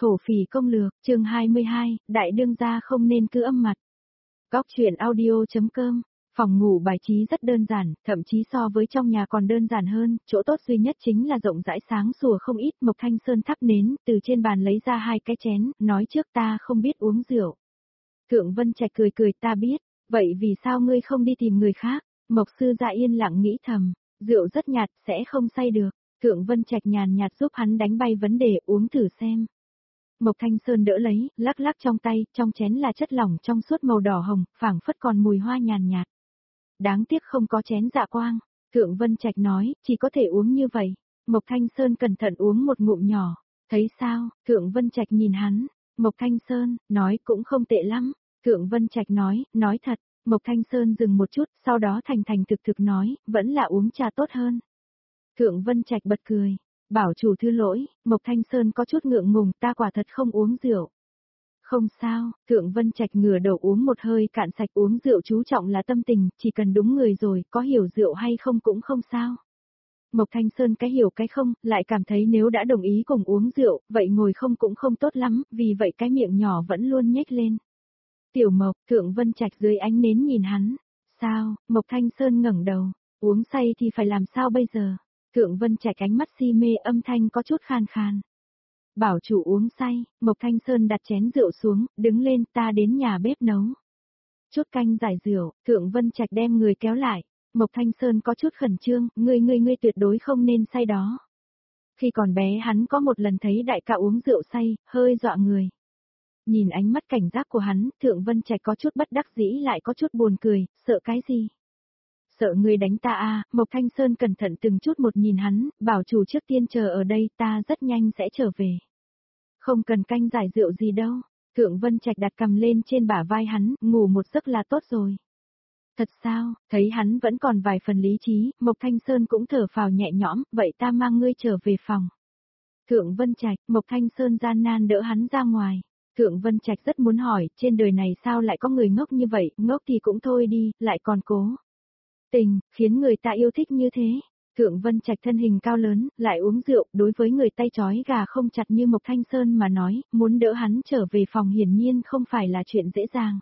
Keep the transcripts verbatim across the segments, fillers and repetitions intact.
Thổ phỉ công lược, chương hai mươi hai, đại đương gia không nên cứ âm mặt. Góc truyện audio.com, phòng ngủ bài trí rất đơn giản, thậm chí so với trong nhà còn đơn giản hơn, chỗ tốt duy nhất chính là rộng rãi sáng sủa không ít. Mộc Thanh Sơn thắp nến, từ trên bàn lấy ra hai cái chén, nói trước ta không biết uống rượu. Thượng Vân Trạch cười cười, ta biết, vậy vì sao ngươi không đi tìm người khác? Mộc sư gia yên lặng nghĩ thầm, rượu rất nhạt, sẽ không say được. Thượng Vân Trạch nhàn nhạt giúp hắn đánh bay vấn đề, uống thử xem. Mộc Thanh Sơn đỡ lấy, lắc lắc trong tay, trong chén là chất lỏng trong suốt màu đỏ hồng, phảng phất còn mùi hoa nhàn nhạt. Đáng tiếc không có chén dạ quang, Thượng Vân Trạch nói, chỉ có thể uống như vậy. Mộc Thanh Sơn cẩn thận uống một ngụm nhỏ, thấy sao? Thượng Vân Trạch nhìn hắn, Mộc Thanh Sơn, nói cũng không tệ lắm. Thượng Vân Trạch nói, nói thật. Mộc Thanh Sơn dừng một chút, sau đó thành thành thực thực nói, vẫn là uống trà tốt hơn. Thượng Vân Trạch bật cười. Bảo chủ thứ lỗi, Mộc Thanh Sơn có chút ngượng ngùng, ta quả thật không uống rượu. Không sao, Thượng Vân Trạch ngửa đầu uống một hơi cạn sạch, uống rượu chú trọng là tâm tình, chỉ cần đúng người rồi, có hiểu rượu hay không cũng không sao. Mộc Thanh Sơn cái hiểu cái không, lại cảm thấy nếu đã đồng ý cùng uống rượu, vậy ngồi không cũng không tốt lắm, vì vậy cái miệng nhỏ vẫn luôn nhếch lên. Tiểu Mộc, Thượng Vân Trạch dưới ánh nến nhìn hắn. Sao? Mộc Thanh Sơn ngẩng đầu, uống say thì phải làm sao bây giờ? Thượng Vân Trạch ánh mắt si mê, âm thanh có chút khan khan. Bảo chủ uống say, Mộc Thanh Sơn đặt chén rượu xuống, đứng lên, ta đến nhà bếp nấu. Chút canh giải rượu, Thượng Vân Trạch đem người kéo lại. Mộc Thanh Sơn có chút khẩn trương, ngươi ngươi ngươi tuyệt đối không nên say đó. Khi còn bé hắn có một lần thấy đại ca uống rượu say, hơi dọa người. Nhìn ánh mắt cảnh giác của hắn, Thượng Vân Trạch có chút bất đắc dĩ lại có chút buồn cười, sợ cái gì? Sợ ngươi đánh ta à? Mộc Thanh Sơn cẩn thận từng chút một nhìn hắn, bảo chủ trước tiên chờ ở đây, ta rất nhanh sẽ trở về. Không cần canh giải rượu gì đâu. Thượng Vân Trạch đặt cầm lên trên bả vai hắn, ngủ một giấc là tốt rồi. Thật sao? Thấy hắn vẫn còn vài phần lý trí, Mộc Thanh Sơn cũng thở phào nhẹ nhõm, vậy ta mang ngươi trở về phòng. Thượng Vân Trạch, Mộc Thanh Sơn gian nan đỡ hắn ra ngoài. Thượng Vân Trạch rất muốn hỏi, trên đời này sao lại có người ngốc như vậy, ngốc thì cũng thôi đi, lại còn cố tình, khiến người ta yêu thích như thế. Thượng Vân Trạch thân hình cao lớn, lại uống rượu, đối với người tay trói gà không chặt như Mộc Thanh Sơn mà nói, muốn đỡ hắn trở về phòng hiển nhiên không phải là chuyện dễ dàng.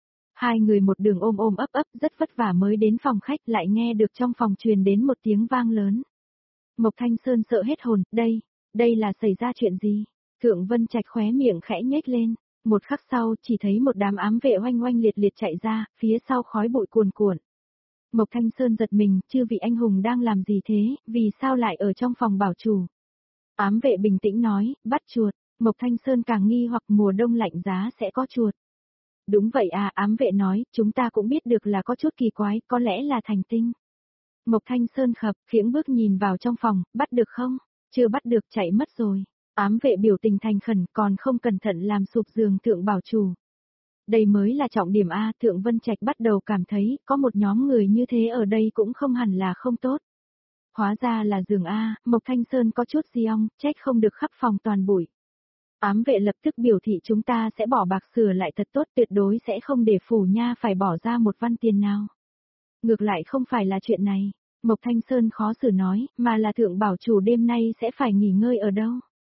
Hai người một đường ôm ôm ấp ấp rất vất vả mới đến phòng khách, lại nghe được trong phòng truyền đến một tiếng vang lớn. Mộc Thanh Sơn sợ hết hồn, đây, đây là xảy ra chuyện gì? Thượng Vân Trạch khóe miệng khẽ nhếch lên, một khắc sau chỉ thấy một đám ám vệ oanh oanh liệt liệt chạy ra, phía sau khói bụi cuồn cuộn. Mộc Thanh Sơn giật mình, chư vị anh hùng đang làm gì thế, vì sao lại ở trong phòng bảo chủ? Ám vệ bình tĩnh nói, bắt chuột. Mộc Thanh Sơn càng nghi hoặc mùa đông lạnh giá sẽ có chuột. Đúng vậy à, ám vệ nói, chúng ta cũng biết được là có chút kỳ quái, có lẽ là thành tinh. Mộc Thanh Sơn khập, khiễng bước nhìn vào trong phòng, bắt được không? Chưa bắt được, chạy mất rồi. Ám vệ biểu tình thành khẩn, còn không cẩn thận làm sụp giường thượng bảo chủ. Đây mới là trọng điểm A, Thượng Vân Trạch bắt đầu cảm thấy, có một nhóm người như thế ở đây cũng không hẳn là không tốt. Hóa ra là giường A, Mộc Thanh Sơn có chút di ong, trách không được khắp phòng toàn bụi. Ám vệ lập tức biểu thị chúng ta sẽ bỏ bạc sửa lại thật tốt, tuyệt đối sẽ không để phủ nha phải bỏ ra một văn tiền nào. Ngược lại không phải là chuyện này, Mộc Thanh Sơn khó xử nói, mà là thượng bảo chủ đêm nay sẽ phải nghỉ ngơi ở đâu.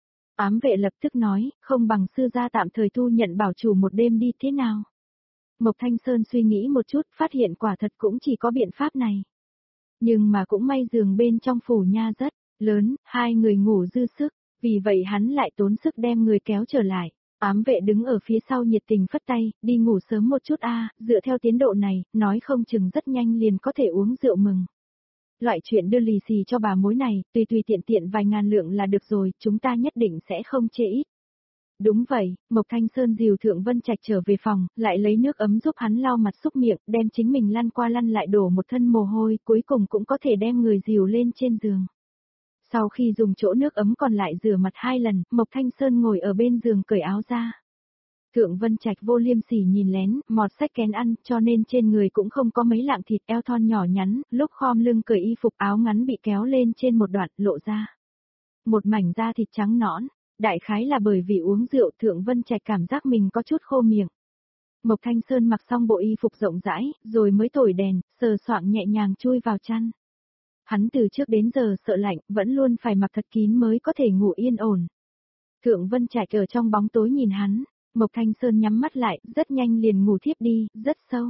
Ám vệ lập tức nói, không bằng sư gia tạm thời thu nhận bảo chủ một đêm đi thế nào. Mộc Thanh Sơn suy nghĩ một chút, phát hiện quả thật cũng chỉ có biện pháp này. Nhưng mà cũng may giường bên trong phủ nha rất lớn, hai người ngủ dư sức, vì vậy hắn lại tốn sức đem người kéo trở lại. Ám vệ đứng ở phía sau nhiệt tình phất tay, đi ngủ sớm một chút a, dựa theo tiến độ này, nói không chừng rất nhanh liền có thể uống rượu mừng. Loại chuyện đưa lì xì cho bà mối này, tùy tùy tiện tiện vài ngàn lượng là được rồi, chúng ta nhất định sẽ không chê ít. Đúng vậy, Mộc Thanh Sơn dìu Thượng Vân Trạch trở về phòng, lại lấy nước ấm giúp hắn lau mặt xúc miệng, đem chính mình lăn qua lăn lại đổ một thân mồ hôi, cuối cùng cũng có thể đem người dìu lên trên giường. Sau khi dùng chỗ nước ấm còn lại rửa mặt hai lần, Mộc Thanh Sơn ngồi ở bên giường cởi áo ra. Thượng Vân Trạch vô liêm sỉ nhìn lén, mọt sách kén ăn, cho nên trên người cũng không có mấy lạng thịt, eo thon nhỏ nhắn, lúc khom lưng cởi y phục áo ngắn bị kéo lên trên một đoạn, lộ ra. Một mảnh da thịt trắng nõn, đại khái là bởi vì uống rượu, Thượng Vân Trạch cảm giác mình có chút khô miệng. Mộc Thanh Sơn mặc xong bộ y phục rộng rãi, rồi mới thổi đèn, sờ soạng nhẹ nhàng chui vào chăn. Hắn từ trước đến giờ sợ lạnh, vẫn luôn phải mặc thật kín mới có thể ngủ yên ổn. Thượng Vân Trạch ở trong bóng tối nhìn hắn, Mộc Thanh Sơn nhắm mắt lại, rất nhanh liền ngủ thiếp đi, rất sâu.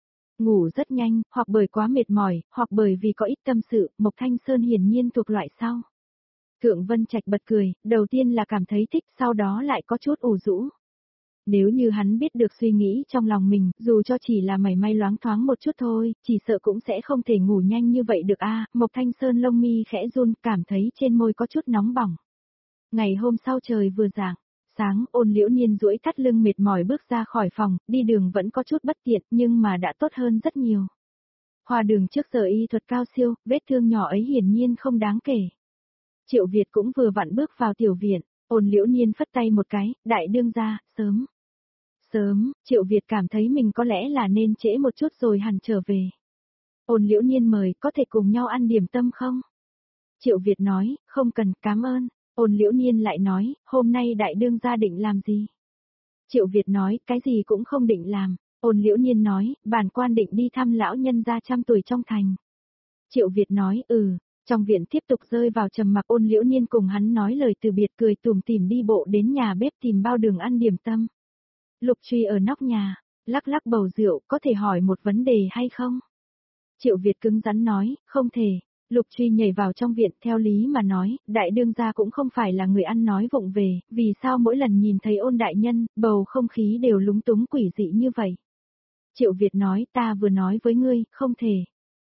Ngủ rất nhanh, hoặc bởi quá mệt mỏi, hoặc bởi vì có ít tâm sự, Mộc Thanh Sơn hiển nhiên thuộc loại sau. Thượng Vân Trạch bật cười, đầu tiên là cảm thấy thích, sau đó lại có chút ủ rũ. Nếu như hắn biết được suy nghĩ trong lòng mình, dù cho chỉ là mảy may loáng thoáng một chút thôi, chỉ sợ cũng sẽ không thể ngủ nhanh như vậy được a. Mộc Thanh Sơn lông mi khẽ run, cảm thấy trên môi có chút nóng bỏng. Ngày hôm sau trời vừa rạng, sáng, Ôn Liễu Niên duỗi thắt lưng mệt mỏi bước ra khỏi phòng, đi đường vẫn có chút bất tiện, nhưng mà đã tốt hơn rất nhiều. Hòa đường trước giờ y thuật cao siêu, vết thương nhỏ ấy hiển nhiên không đáng kể. Triệu Việt cũng vừa vặn bước vào tiểu viện, Ôn Liễu Niên phất tay một cái, đại đương gia, sớm. Sớm, Triệu Việt cảm thấy mình có lẽ là nên trễ một chút rồi hẳn trở về. Ôn Liễu Niên mời, có thể cùng nhau ăn điểm tâm không? Triệu Việt nói, không cần, cảm ơn. Ôn Liễu Niên lại nói, hôm nay đại đương gia định làm gì? Triệu Việt nói, cái gì cũng không định làm. Ôn Liễu Niên nói, bản quan định đi thăm lão nhân gia trăm tuổi trong thành. Triệu Việt nói, ừ. Trong viện tiếp tục rơi vào trầm mặc, Ôn Liễu Niên cùng hắn nói lời từ biệt, cười tủm tỉm đi bộ đến nhà bếp tìm bao đường ăn điểm tâm. Lục Truy ở nóc nhà, lắc lắc bầu rượu, có thể hỏi một vấn đề hay không? Triệu Việt cứng rắn nói, không thể. Lục Truy nhảy vào trong viện, theo lý mà nói, đại đương gia cũng không phải là người ăn nói vụng về, vì sao mỗi lần nhìn thấy Ôn đại nhân, bầu không khí đều lúng túng quỷ dị như vậy? Triệu Việt nói, ta vừa nói với ngươi, không thể.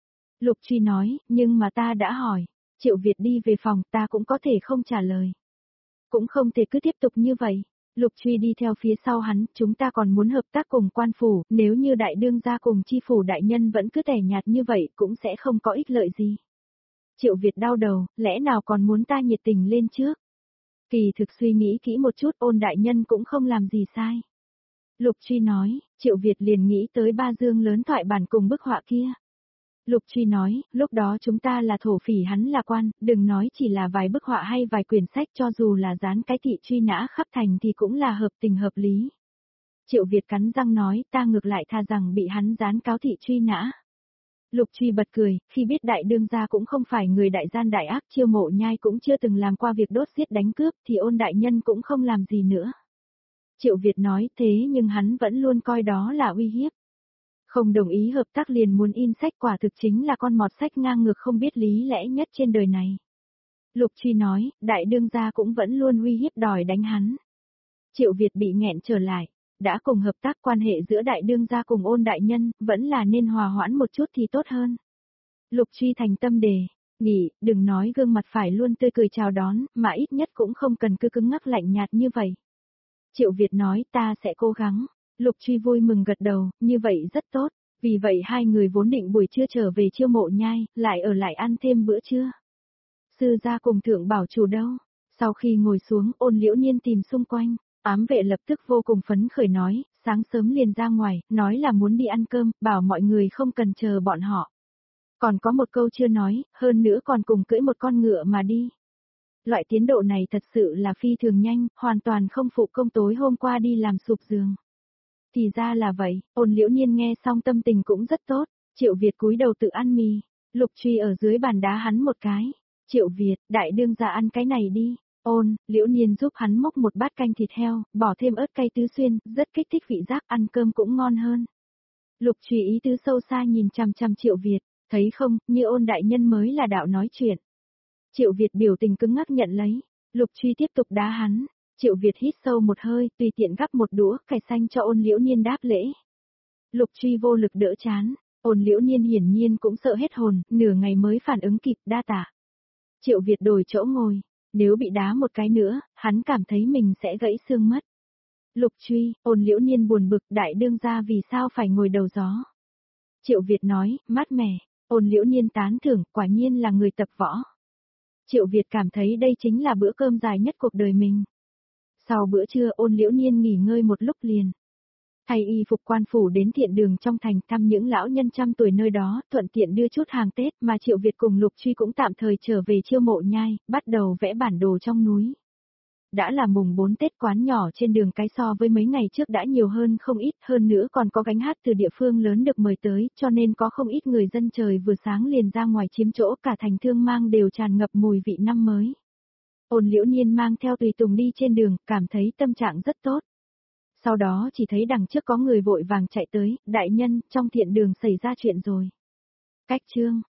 Lục Truy nói, nhưng mà ta đã hỏi. Triệu Việt đi về phòng, ta cũng có thể không trả lời. Cũng không thể cứ tiếp tục như vậy. Lục Truy đi theo phía sau hắn, chúng ta còn muốn hợp tác cùng quan phủ, nếu như đại đương gia cùng chi phủ đại nhân vẫn cứ tẻ nhạt như vậy cũng sẽ không có ích lợi gì. Triệu Việt đau đầu, lẽ nào còn muốn ta nhiệt tình lên trước? Kỳ thực suy nghĩ kỹ một chút, Ôn đại nhân cũng không làm gì sai. Lục Truy nói, Triệu Việt liền nghĩ tới ba dương lớn thoại bản cùng bức họa kia. Lục Truy nói, lúc đó chúng ta là thổ phỉ, hắn là quan, đừng nói chỉ là vài bức họa hay vài quyển sách, cho dù là dán cái thị truy nã khắp thành thì cũng là hợp tình hợp lý. Triệu Việt cắn răng nói, ta ngược lại tha rằng bị hắn dán cáo thị truy nã. Lục Truy bật cười, khi biết đại đương gia cũng không phải người đại gian đại ác, Chiêu Mộ Nhai cũng chưa từng làm qua việc đốt giết đánh cướp, thì Ôn đại nhân cũng không làm gì nữa. Triệu Việt nói, thế nhưng hắn vẫn luôn coi đó là uy hiếp. Không đồng ý hợp tác liền muốn in sách, quả thực chính là con mọt sách ngang ngược không biết lý lẽ nhất trên đời này. Lục Truy nói, đại đương gia cũng vẫn luôn uy hiếp đòi đánh hắn. Triệu Việt bị nghẹn trở lại, đã cùng hợp tác, quan hệ giữa đại đương gia cùng Ôn đại nhân, vẫn là nên hòa hoãn một chút thì tốt hơn. Lục Truy thành tâm đề, nghỉ, đừng nói gương mặt phải luôn tươi cười chào đón, mà ít nhất cũng không cần cứ cứng ngắc lạnh nhạt như vậy. Triệu Việt nói, ta sẽ cố gắng. Lục Truy vui mừng gật đầu, như vậy rất tốt, vì vậy hai người vốn định buổi trưa trở về Chiêu Mộ Nhai, lại ở lại ăn thêm bữa trưa. Sư gia cùng Thượng Bảo Chủ đâu? Sau khi ngồi xuống, Ôn Liễu Niên tìm xung quanh, ám vệ lập tức vô cùng phấn khởi nói, sáng sớm liền ra ngoài, nói là muốn đi ăn cơm, bảo mọi người không cần chờ bọn họ. Còn có một câu chưa nói, hơn nữa còn cùng cưỡi một con ngựa mà đi. Loại tiến độ này thật sự là phi thường nhanh, hoàn toàn không phụ công tối hôm qua đi làm sụp giường. Thì ra là vậy, Ôn Liễu Niên nghe xong tâm tình cũng rất tốt. Triệu Việt cúi đầu tự ăn mì, Lục Truy ở dưới bàn đá hắn một cái. Triệu Việt, đại đương gia ăn cái này đi. Ôn, Liễu Niên giúp hắn múc một bát canh thịt heo, bỏ thêm ớt cay tứ xuyên, rất kích thích vị giác, ăn cơm cũng ngon hơn. Lục Truy ý tứ sâu xa nhìn chằm chằm Triệu Việt, thấy không, như Ôn đại nhân mới là đạo nói chuyện. Triệu Việt biểu tình cứng ngắc nhận lấy, Lục Truy tiếp tục đá hắn. Triệu Việt hít sâu một hơi, tùy tiện gắp một đũa cải xanh cho Ôn Liễu Niên đáp lễ. Lục Truy vô lực đỡ chán, Ôn Liễu Niên hiển nhiên cũng sợ hết hồn, nửa ngày mới phản ứng kịp, đa tạ. Triệu Việt đổi chỗ ngồi, nếu bị đá một cái nữa, hắn cảm thấy mình sẽ gãy xương mất. Lục Truy, Ôn Liễu Niên buồn bực, đại đương gia vì sao phải ngồi đầu gió. Triệu Việt nói, mát mẻ, Ôn Liễu Niên tán thưởng, quả nhiên là người tập võ. Triệu Việt cảm thấy đây chính là bữa cơm dài nhất cuộc đời mình. Sau bữa trưa, Ôn Liễu Niên nghỉ ngơi một lúc liền. Thay y phục quan phủ đến thiện đường trong thành thăm những lão nhân trăm tuổi nơi đó, thuận tiện đưa chút hàng Tết, mà Triệu Việt cùng Lục Truy cũng tạm thời trở về Chiêu Mộ Nhai, bắt đầu vẽ bản đồ trong núi. Đã là mùng bốn Tết, quán nhỏ trên đường cái so với mấy ngày trước đã nhiều hơn không ít, hơn nữa còn có gánh hát từ địa phương lớn được mời tới, cho nên có không ít người dân trời vừa sáng liền ra ngoài chiếm chỗ, cả thành Thương Mang đều tràn ngập mùi vị năm mới. Ôn Liễu Nhiên mang theo tùy tùng đi trên đường, cảm thấy tâm trạng rất tốt. Sau đó chỉ thấy đằng trước có người vội vàng chạy tới, đại nhân, trong thiện đường xảy ra chuyện rồi. Cách chương